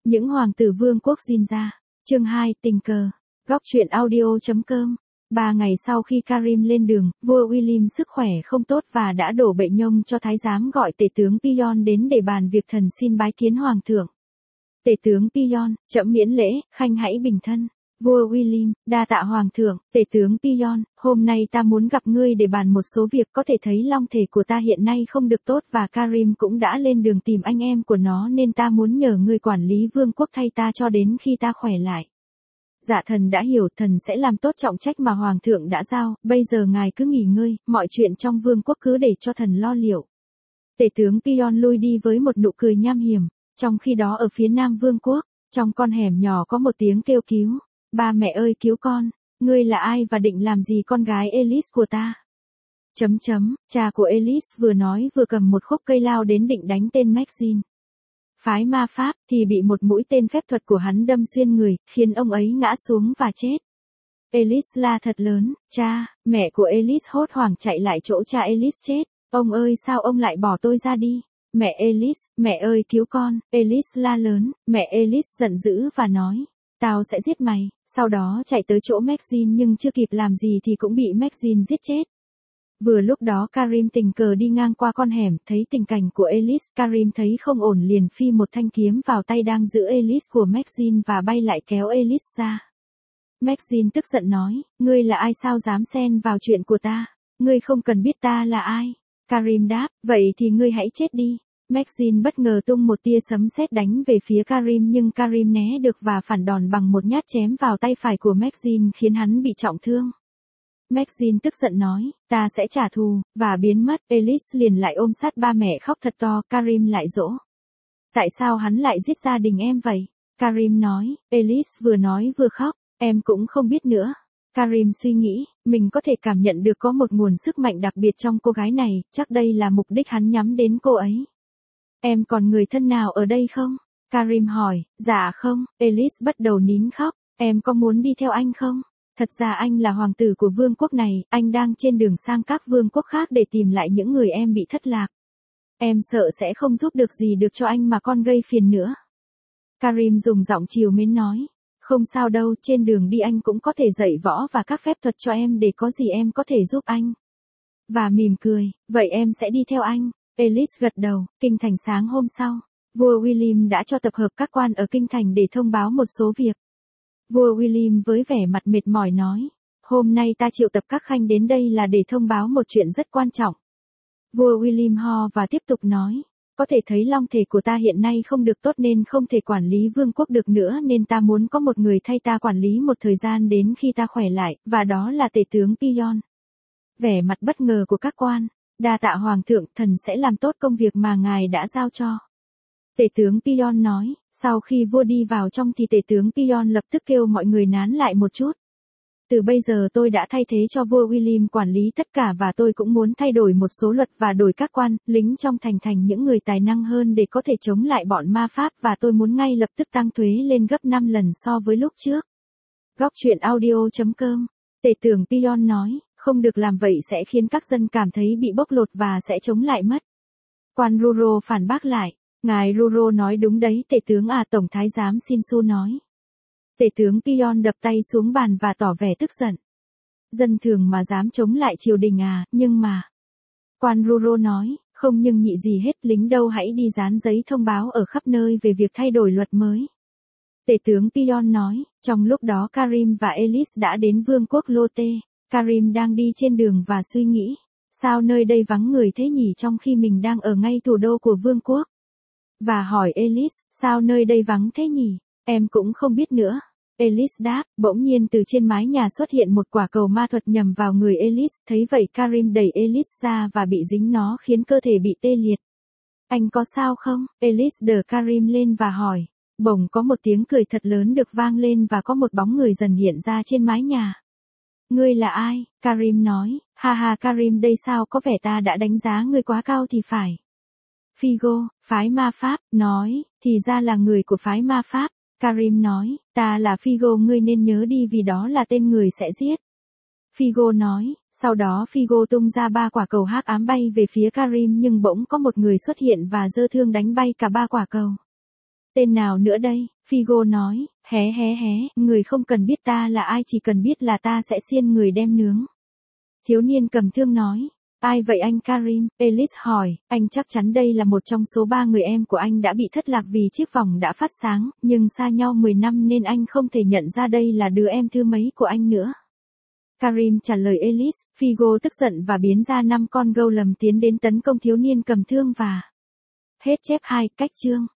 Những hoàng tử vương quốc Jinja. Chương 2, tình cờ. Góc truyện audio.com. 3 ngày sau khi Karim lên đường, vua William sức khỏe không tốt và đã đổ bệnh nhông cho thái giám gọi tể tướng Pion đến để bàn việc thần xin bái kiến hoàng thượng. Tể tướng Pion, trẫm miễn lễ, khanh hãy bình thân. Vua William, đa tạ hoàng thượng. Tể tướng Pion, hôm nay ta muốn gặp ngươi để bàn một số việc, có thể thấy long thể của ta hiện nay không được tốt và Karim cũng đã lên đường tìm anh em của nó nên ta muốn nhờ ngươi quản lý vương quốc thay ta cho đến khi ta khỏe lại. Dạ thần đã hiểu, thần sẽ làm tốt trọng trách mà hoàng thượng đã giao, bây giờ ngài cứ nghỉ ngơi, mọi chuyện trong vương quốc cứ để cho thần lo liệu. Tể tướng Pion lui đi với một nụ cười nham hiểm. Trong khi đó ở phía nam vương quốc, trong con hẻm nhỏ có một tiếng kêu cứu. Ba mẹ ơi cứu con, ngươi là ai và định làm gì con gái Elise của ta? Cha của Elise vừa nói vừa cầm một khúc cây lao đến định đánh tên Maxine. Phái ma pháp thì bị một mũi tên phép thuật của hắn đâm xuyên người, khiến ông ấy ngã xuống và chết. Elise la thật lớn, cha, mẹ của Elise hốt hoảng chạy lại chỗ cha Elise chết. Ông ơi sao ông lại bỏ tôi ra đi? Mẹ Elise, mẹ ơi cứu con, Elise la lớn, mẹ Elise giận dữ và nói. Tao sẽ giết mày, sau đó chạy tới chỗ Maxine nhưng chưa kịp làm gì thì cũng bị Maxine giết chết. Vừa lúc đó Karim tình cờ đi ngang qua con hẻm, thấy tình cảnh của Elise, Karim thấy không ổn liền phi một thanh kiếm vào tay đang giữ Elise của Maxine và bay lại kéo Elise ra. Maxine tức giận nói, ngươi là ai sao dám xen vào chuyện của ta, ngươi không cần biết ta là ai. Karim đáp, vậy thì ngươi hãy chết đi. Maxine bất ngờ tung một tia sấm sét đánh về phía Karim nhưng Karim né được và phản đòn bằng một nhát chém vào tay phải của Maxine khiến hắn bị trọng thương. Maxine tức giận nói, ta sẽ trả thù, và biến mất. Elise liền lại ôm sát ba mẹ khóc thật to, Karim lại dỗ. Tại sao hắn lại giết gia đình em vậy? Karim nói, Elise vừa nói vừa khóc, em cũng không biết nữa. Karim suy nghĩ, mình có thể cảm nhận được có một nguồn sức mạnh đặc biệt trong cô gái này, chắc đây là mục đích hắn nhắm đến cô ấy. Em còn người thân nào ở đây không? Karim hỏi, dạ không, Elise bắt đầu nín khóc, em có muốn đi theo anh không? Thật ra anh là hoàng tử của vương quốc này, anh đang trên đường sang các vương quốc khác để tìm lại những người em bị thất lạc. Em sợ sẽ không giúp được gì được cho anh mà con gây phiền nữa. Karim dùng giọng trìu mến nói, không sao đâu, trên đường đi anh cũng có thể dạy võ và các phép thuật cho em để có gì em có thể giúp anh. Và mỉm cười, vậy em sẽ đi theo anh. Elise gật đầu. Kinh thành sáng hôm sau, vua William đã cho tập hợp các quan ở kinh thành để thông báo một số việc. Vua William với vẻ mặt mệt mỏi nói, hôm nay ta triệu tập các khanh đến đây là để thông báo một chuyện rất quan trọng. Vua William ho và tiếp tục nói, có thể thấy long thể của ta hiện nay không được tốt nên không thể quản lý vương quốc được nữa nên ta muốn có một người thay ta quản lý một thời gian đến khi ta khỏe lại, và đó là tể tướng Pion. Vẻ mặt bất ngờ của các quan. Đa tạ hoàng thượng, thần sẽ làm tốt công việc mà ngài đã giao cho. Tể tướng Pion nói, sau khi vua đi vào trong thì tể tướng Pion lập tức kêu mọi người nán lại một chút. Từ bây giờ tôi đã thay thế cho vua William quản lý tất cả và tôi cũng muốn thay đổi một số luật và đổi các quan, lính trong thành thành những người tài năng hơn để có thể chống lại bọn ma pháp và tôi muốn ngay lập tức tăng thuế lên gấp 5 lần so với lúc trước. Góc truyện audio.com. Tể tướng Pion nói. Không được làm vậy sẽ khiến các dân cảm thấy bị bóc lột và sẽ chống lại mất. Quan Ruro phản bác lại. Ngài Ruro nói đúng đấy tể tướng à, tổng thái giám Shinsu nói. Tể tướng Pion đập tay xuống bàn và tỏ vẻ tức giận. Dân thường mà dám chống lại triều đình à, nhưng mà. Quan Ruro nói, không nhưng nhị gì hết, lính đâu hãy đi dán giấy thông báo ở khắp nơi về việc thay đổi luật mới. Tể tướng Pion nói, trong lúc đó Karim và Elise đã đến vương quốc Lotte. Karim đang đi trên đường và suy nghĩ, sao nơi đây vắng người thế nhỉ trong khi mình đang ở ngay thủ đô của vương quốc. Và hỏi Elise, sao nơi đây vắng thế nhỉ, em cũng không biết nữa. Elise đáp, bỗng nhiên từ trên mái nhà xuất hiện một quả cầu ma thuật nhằm vào người Elise, thấy vậy Karim đẩy Elise ra và bị dính nó khiến cơ thể bị tê liệt. Anh có sao không? Elise đỡ Karim lên và hỏi. Bỗng có một tiếng cười thật lớn được vang lên và có một bóng người dần hiện ra trên mái nhà. Ngươi là ai? Karim nói, ha ha Karim đây sao có vẻ ta đã đánh giá ngươi quá cao thì phải. Figo, phái ma pháp, nói, thì ra là người của phái ma pháp. Karim nói, ta là Figo ngươi nên nhớ đi vì đó là tên người sẽ giết. Figo nói, sau đó Figo tung ra 3 quả cầu hắc ám bay về phía Karim nhưng bỗng có một người xuất hiện và giơ thương đánh bay cả 3 quả cầu. Tên nào nữa đây? Figo nói, người không cần biết ta là ai, chỉ cần biết là ta sẽ xiên người đem nướng. Thiếu niên cầm thương nói, ai vậy anh Karim? Ellis hỏi, anh chắc chắn đây là một trong số 3 người em của anh đã bị thất lạc vì chiếc vòng đã phát sáng, nhưng xa nhau 10 năm nên anh không thể nhận ra đây là đứa em thứ mấy của anh nữa. Karim trả lời Ellis, Figo tức giận và biến ra 5 con gâu lầm tiến đến tấn công thiếu niên cầm thương và... Hết chép 2, cách chương.